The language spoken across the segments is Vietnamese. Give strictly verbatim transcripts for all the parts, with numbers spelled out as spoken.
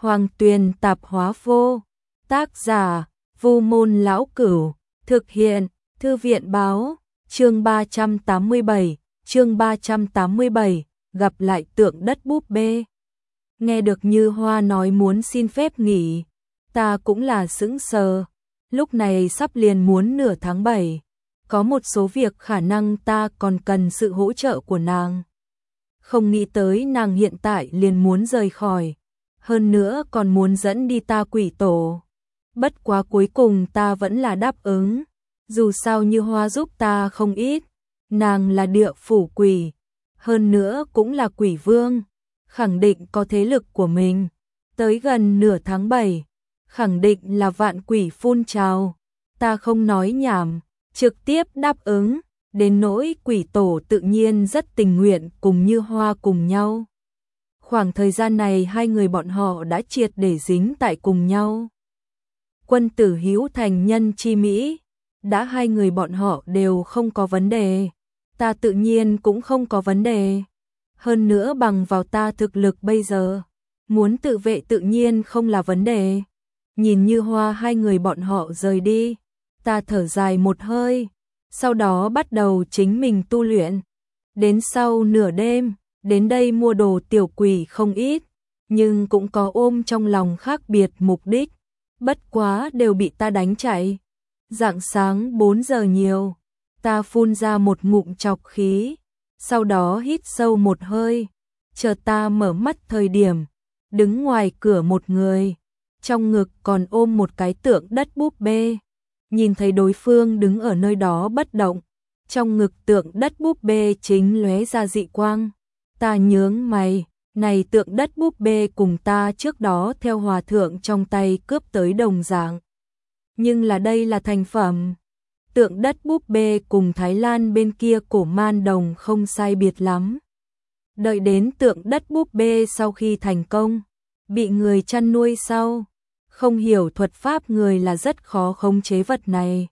Hoàng Tuyền Tạp Hóa Vô. Tác giả: Vu Môn Lão Cửu. Thực hiện: Thư viện báo. Chương ba trăm tám mươi bảy, chương ba trăm tám mươi bảy, gặp lại tượng đất búp bê. Nghe được Như Hoa nói muốn xin phép nghỉ, ta cũng là sững sờ. Lúc này sắp liền muốn nửa tháng bảy, có một số việc khả năng ta còn cần sự hỗ trợ của nàng. Không nghĩ tới nàng hiện tại liền muốn rời khỏi, hơn nữa còn muốn dẫn đi ta quỷ tổ. Bất quá cuối cùng ta vẫn là đáp ứng, dù sao Như Hoa giúp ta không ít, nàng là địa phủ quỷ, hơn nữa cũng là quỷ vương, khẳng định có thế lực của mình. Tới gần nửa tháng bảy, khẳng định là vạn quỷ phun trào. Ta không nói nhảm, trực tiếp đáp ứng, đến nỗi quỷ tổ tự nhiên rất tình nguyện cùng Như Hoa cùng nhau. Khoảng thời gian này hai người bọn họ đã triệt để dính tại cùng nhau. Quân tử hữu thành nhân chi mỹ, đã hai người bọn họ đều không có vấn đề, ta tự nhiên cũng không có vấn đề. Hơn nữa bằng vào ta thực lực bây giờ, muốn tự vệ tự nhiên không là vấn đề. Nhìn Như Hoa hai người bọn họ rời đi, ta thở dài một hơi, sau đó bắt đầu chính mình tu luyện. Đến sau nửa đêm, đến đây mua đồ tiểu quỷ không ít, nhưng cũng có ôm trong lòng khác biệt mục đích, bất quá đều bị ta đánh chạy. Rạng sáng bốn giờ nhiều, ta phun ra một ngụm trọc khí, sau đó hít sâu một hơi, chờ ta mở mắt thời điểm, đứng ngoài cửa một người, trong ngực còn ôm một cái tượng đất búp bê. Nhìn thấy đối phương đứng ở nơi đó bất động, trong ngực tượng đất búp bê chính lóe ra dị quang. Ta nhướng mày, này tượng đất búp bê cùng ta trước đó theo hòa thượng trong tay cướp tới đồng dạng. Nhưng là đây là thành phẩm. Tượng đất búp bê cùng Thái Lan bên kia cổ man đồng không sai biệt lắm. Đợi đến tượng đất búp bê sau khi thành công, bị người chăn nuôi sau, không hiểu thuật pháp người là rất khó khống chế vật này.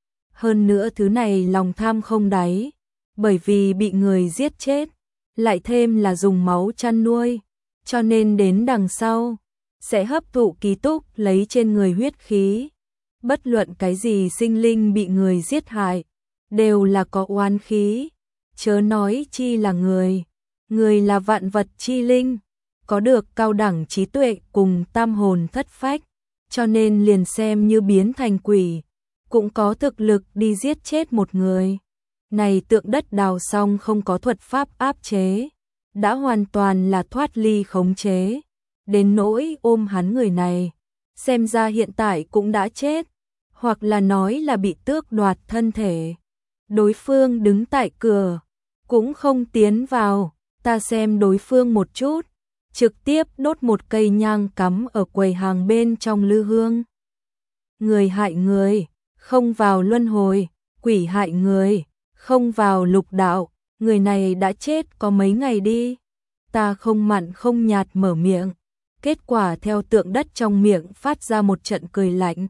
Hơn nữa thứ này lòng tham không đáy, bởi vì bị người giết chết, lại thêm là dùng máu chăn nuôi, cho nên đến đằng sau sẽ hấp thụ ký túc lấy trên người huyết khí. Bất luận cái gì sinh linh bị người giết hại, đều là có oán khí, chớ nói chi là người. Người là vạn vật chi linh, có được cao đẳng trí tuệ cùng tam hồn thất phách, cho nên liền xem như biến thành quỷ, cũng có thực lực đi giết chết một người. Này tượng đất đào xong không có thuật pháp áp chế, đã hoàn toàn là thoát ly khống chế. Đến nỗi ôm hắn người này, xem ra hiện tại cũng đã chết, hoặc là nói là bị tước đoạt thân thể. Đối phương đứng tại cửa, cũng không tiến vào, ta xem đối phương một chút, trực tiếp đốt một cây nhang cắm ở quầy hàng bên trong lư hương. Người hại người, không vào luân hồi, quỷ hại người, không vào lục đạo, người này đã chết có mấy ngày đi. Ta không mặn không nhạt mở miệng, kết quả theo tượng đất trong miệng phát ra một trận cười lạnh.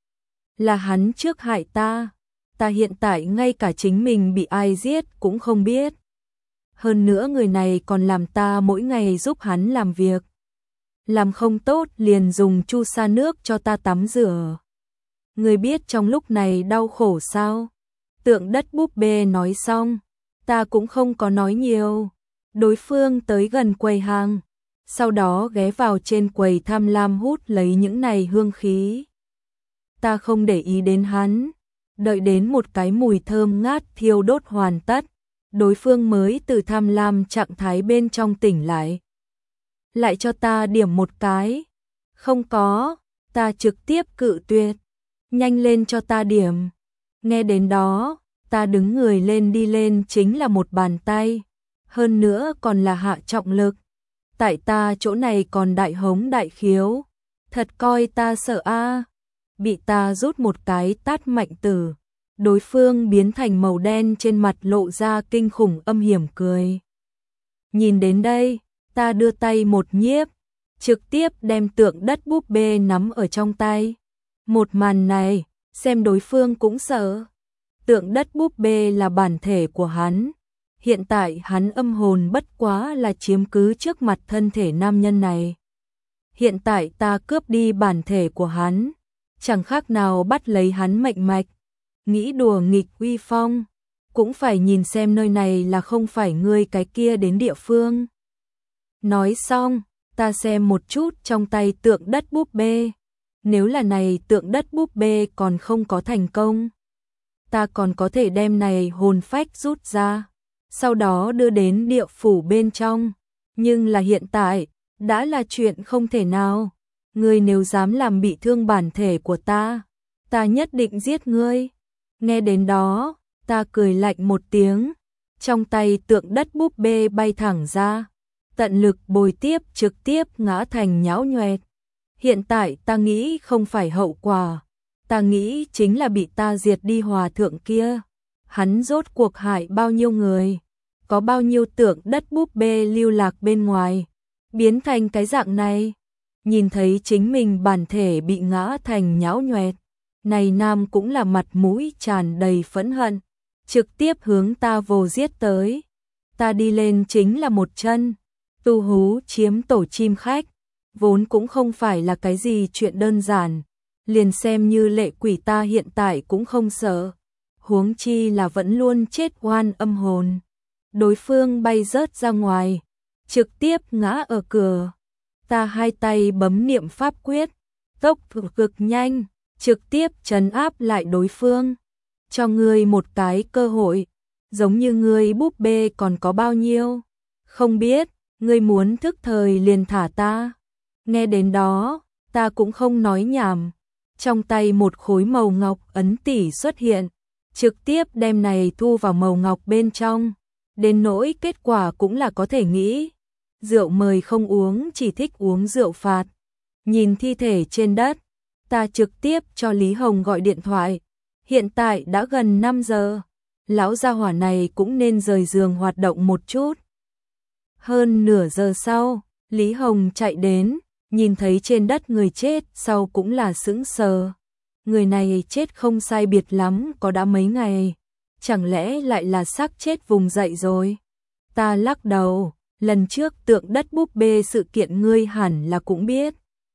Là hắn trước hại ta, ta hiện tại ngay cả chính mình bị ai giết cũng không biết. Hơn nữa người này còn làm ta mỗi ngày giúp hắn làm việc. Làm không tốt liền dùng chu sa nước cho ta tắm rửa. Người biết trong lúc này đau khổ sao? Tượng đất búp bê nói xong, ta cũng không có nói nhiều. Đối phương tới gần quầy hàng, sau đó ghé vào trên quầy tham lam hút lấy những này hương khí. Ta không để ý đến hắn, đợi đến một cái mùi thơm ngát thiêu đốt hoàn tất, đối phương mới từ tham lam trạng thái bên trong tỉnh lại. Lại cho ta điểm một cái. Không có, ta trực tiếp cự tuyệt. Nhanh lên cho ta điểm. Nghe đến đó, ta đứng người lên đi lên chính là một bàn tay, hơn nữa còn là hạ trọng lực. Tại ta chỗ này còn đại hống đại khiếu, thật coi ta sợ a. Bị ta rút một cái tát mạnh tử, đối phương biến thành màu đen, trên mặt lộ ra kinh khủng âm hiểm cười. Nhìn đến đây, ta đưa tay một nhiếp, trực tiếp đem tượng đất búp bê nắm ở trong tay. Một màn này, xem đối phương cũng sợ. Tượng đất búp bê là bản thể của hắn, hiện tại hắn âm hồn bất quá là chiếm cứ trước mặt thân thể nam nhân này. hiện tại ta cướp đi bản thể của hắn, chẳng khác nào bắt lấy hắn mệnh mạch, nghĩ đùa nghịch uy phong, cũng phải nhìn xem nơi này là không phải ngươi cái kia đến địa phương. Nói xong, ta xem một chút trong tay tượng đất búp bê, nếu là này tượng đất búp bê còn không có thành công, ta còn có thể đem này hồn phách rút ra, sau đó đưa đến địa phủ bên trong, nhưng là hiện tại, đã là chuyện không thể nào. Ngươi nếu dám làm bị thương bản thể của ta, ta nhất định giết ngươi. Nghe đến đó, ta cười lạnh một tiếng, trong tay tượng đất búp bê bay thẳng ra, tận lực bồi tiếp trực tiếp ngã thành nhão nhoẹt. Hiện tại ta nghĩ không phải hậu quả, ta nghĩ chính là bị ta diệt đi hòa thượng kia. Hắn rốt cuộc hại bao nhiêu người, có bao nhiêu tượng đất búp bê lưu lạc bên ngoài, biến thành cái dạng này. Nhìn thấy chính mình bản thể bị ngã thành nhão nhoẹt, này nam cũng là mặt mũi tràn đầy phẫn hận, trực tiếp hướng ta vồ giết tới. Ta đi lên chính là một chân, tu hú chiếm tổ chim khách, vốn cũng không phải là cái gì chuyện đơn giản, liền xem như lệ quỷ ta hiện tại cũng không sợ, huống chi là vẫn luôn chết oan âm hồn. Đối phương bay rớt ra ngoài, trực tiếp ngã ở cửa. Ta hai tay bấm niệm pháp quyết, tốc độ cực nhanh, trực tiếp trấn áp lại đối phương. Cho ngươi một cái cơ hội, giống như ngươi búp bê còn có bao nhiêu, không biết, ngươi muốn thức thời liền thả ta. Nghe đến đó, ta cũng không nói nhảm, trong tay một khối màu ngọc ấn tỷ xuất hiện, trực tiếp đem này thu vào màu ngọc bên trong, đến nỗi kết quả cũng là có thể nghĩ. Rượu mời không uống, chỉ thích uống rượu phạt. Nhìn thi thể trên đất, ta trực tiếp cho Lý Hồng gọi điện thoại. Hiện tại đã gần năm giờ, lão gia hỏa này cũng nên rời giường hoạt động một chút. Hơn nửa giờ sau, Lý Hồng chạy đến, nhìn thấy trên đất người chết sau cũng là sững sờ. Người này chết không sai biệt lắm có đã mấy ngày, chẳng lẽ lại là xác chết vùng dậy rồi? Ta lắc đầu. Lần trước tượng đất búp bê sự kiện ngươi hẳn là cũng biết.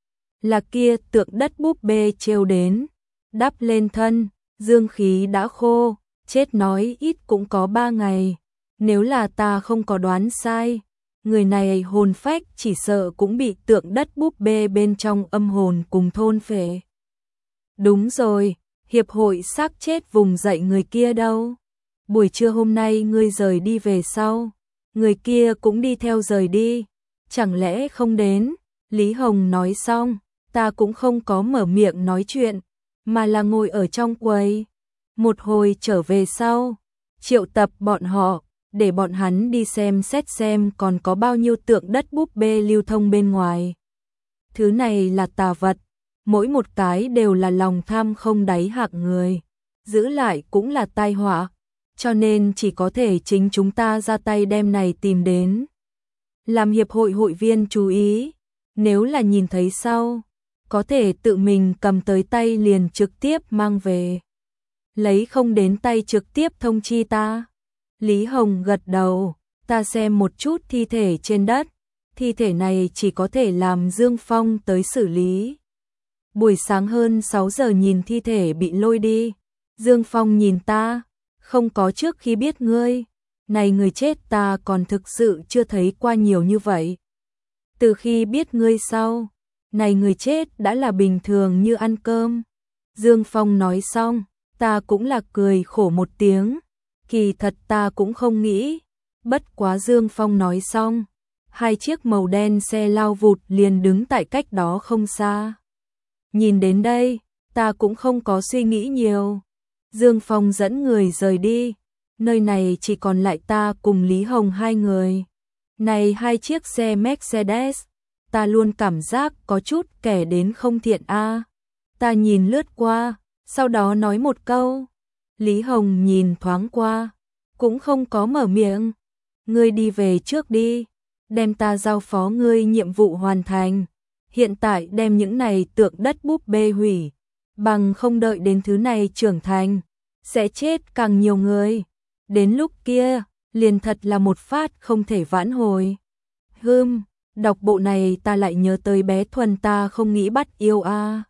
Là kia tượng đất búp bê trêu đến, đắp lên thân, dương khí đã khô, chết nói ít cũng có ba ngày. Nếu là ta không có đoán sai, người này hồn phách chỉ sợ cũng bị tượng đất búp bê bên trong âm hồn cùng thôn phệ. Đúng rồi, hiệp hội xác chết vùng dậy người kia đâu? Buổi trưa hôm nay ngươi rời đi về sau, người kia cũng đi theo rời đi, chẳng lẽ không đến? Lý Hồng nói xong, ta cũng không có mở miệng nói chuyện, mà là ngồi ở trong quầy. Một hồi trở về sau, triệu tập bọn họ, để bọn hắn đi xem xét xem còn có bao nhiêu tượng đất búp bê lưu thông bên ngoài. Thứ này là tà vật, mỗi một cái đều là lòng tham không đáy hạng người, giữ lại cũng là tai họa. Cho nên chỉ có thể chính chúng ta ra tay đem này tìm đến. Làm hiệp hội hội viên chú ý, nếu là nhìn thấy sau, có thể tự mình cầm tới tay liền trực tiếp mang về. Lấy không đến tay trực tiếp thông chi ta. Lý Hồng gật đầu, ta xem một chút thi thể trên đất. Thi thể này chỉ có thể làm Dương Phong tới xử lý. Buổi sáng hơn sáu giờ nhìn thi thể bị lôi đi. Dương Phong nhìn ta. Không có trước khi biết ngươi, này người chết ta còn thực sự chưa thấy qua nhiều như vậy. Từ khi biết ngươi sau, này người chết đã là bình thường như ăn cơm. Dương Phong nói xong, ta cũng là cười khổ một tiếng, kỳ thật ta cũng không nghĩ. Bất quá Dương Phong nói xong, hai chiếc màu đen xe lao vụt liền đứng tại cách đó không xa. Nhìn đến đây, ta cũng không có suy nghĩ nhiều. Dương Phong dẫn người rời đi, nơi này chỉ còn lại ta cùng Lý Hồng hai người. Này hai chiếc xe Mercedes, ta luôn cảm giác có chút kẻ đến không thiện a. À. Ta nhìn lướt qua, sau đó nói một câu. Lý Hồng nhìn thoáng qua, cũng không có mở miệng. Ngươi đi về trước đi, đem ta giao phó ngươi nhiệm vụ hoàn thành. Hiện tại đem những này tượng đất búp bê hủy. Bằng không đợi đến thứ này trưởng thành, sẽ chết càng nhiều người. Đến lúc kia, liền thật là một phát không thể vãn hồi. Hừm, Đọc bộ này ta lại nhớ tới bé Thuần ta không nghĩ bắt yêu a.